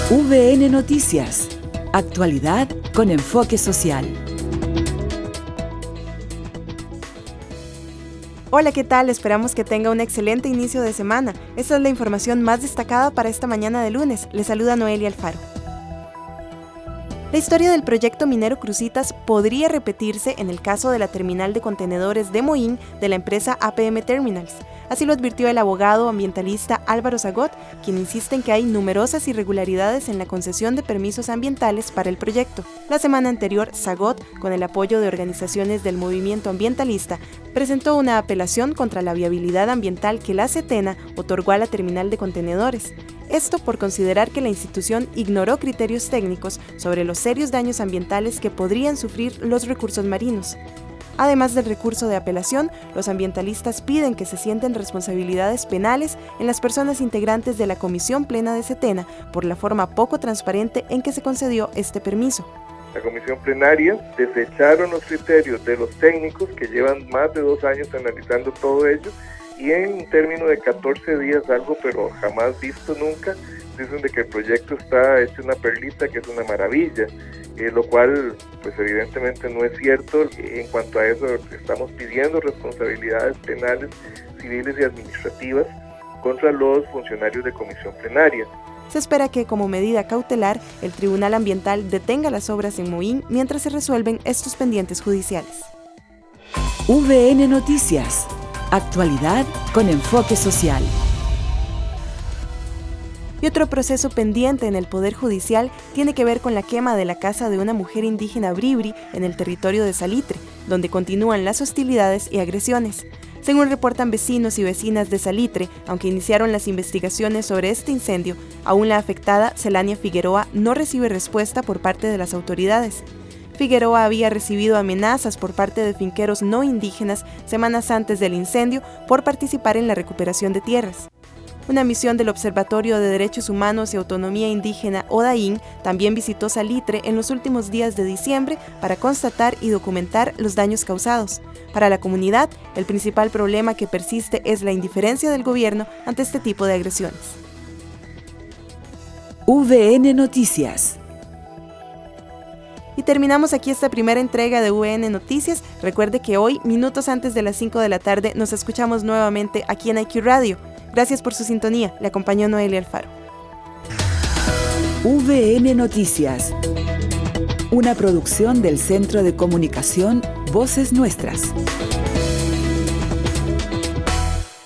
VN Noticias. Actualidad con enfoque social. Hola, ¿qué tal? Esperamos que tenga un excelente inicio de semana. Esta es la información más destacada para esta mañana de lunes. Les saluda Noelia Alfaro. La historia del proyecto minero Cruzitas podría repetirse en el caso de la terminal de contenedores de Moín de la empresa APM Terminals. Así lo advirtió el abogado ambientalista Álvaro Zagot, quien insiste en que hay numerosas irregularidades en la concesión de permisos ambientales para el proyecto. La semana anterior, Zagot, con el apoyo de organizaciones del movimiento ambientalista, presentó una apelación contra la viabilidad ambiental que la SETENA otorgó a la terminal de contenedores. Esto por considerar que la institución ignoró criterios técnicos sobre los serios daños ambientales que podrían sufrir los recursos marinos. Además del recurso de apelación, los ambientalistas piden que se sienten responsabilidades penales en las personas integrantes de la Comisión Plena de SETENA por la forma poco transparente en que se concedió este permiso. La comisión plenaria desecharon los criterios de los técnicos que llevan más de 2 años analizando todo ello y en un término de 14 días, algo pero jamás visto nunca, dicen de que el proyecto está hecho una perlita, que es una maravilla, lo cual pues evidentemente no es cierto. En cuanto a eso, estamos pidiendo responsabilidades penales, civiles y administrativas contra los funcionarios de comisión plenaria. Se espera que, como medida cautelar, el Tribunal Ambiental detenga las obras en Moín mientras se resuelven estos pendientes judiciales. VN Noticias. Actualidad con enfoque social. Y otro proceso pendiente en el Poder Judicial tiene que ver con la quema de la casa de una mujer indígena bribri en el territorio de Salitre, donde continúan las hostilidades y agresiones. Según reportan vecinos y vecinas de Salitre, aunque iniciaron las investigaciones sobre este incendio, aún la afectada, Celania Figueroa, no recibe respuesta por parte de las autoridades. Figueroa había recibido amenazas por parte de finqueros no indígenas semanas antes del incendio por participar en la recuperación de tierras. Una misión del Observatorio de Derechos Humanos y Autonomía Indígena ODAIN también visitó Salitre en los últimos días de diciembre para constatar y documentar los daños causados. Para la comunidad, el principal problema que persiste es la indiferencia del gobierno ante este tipo de agresiones. VN Noticias. Y terminamos aquí esta primera entrega de VN Noticias. Recuerde que hoy, minutos antes de las 5 de la tarde, nos escuchamos nuevamente aquí en IQ Radio. Gracias por su sintonía. Le acompañó Noelia Alfaro. VN Noticias. Una producción del Centro de Comunicación Voces Nuestras.